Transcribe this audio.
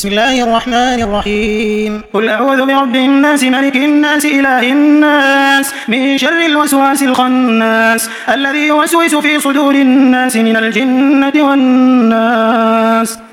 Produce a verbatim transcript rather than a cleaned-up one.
بسم الله الرحمن الرحيم قل أعوذ برب الناس ملك الناس إله الناس من شر الوسواس الخناس الذي يوسوس في صدور الناس من الجنة والناس.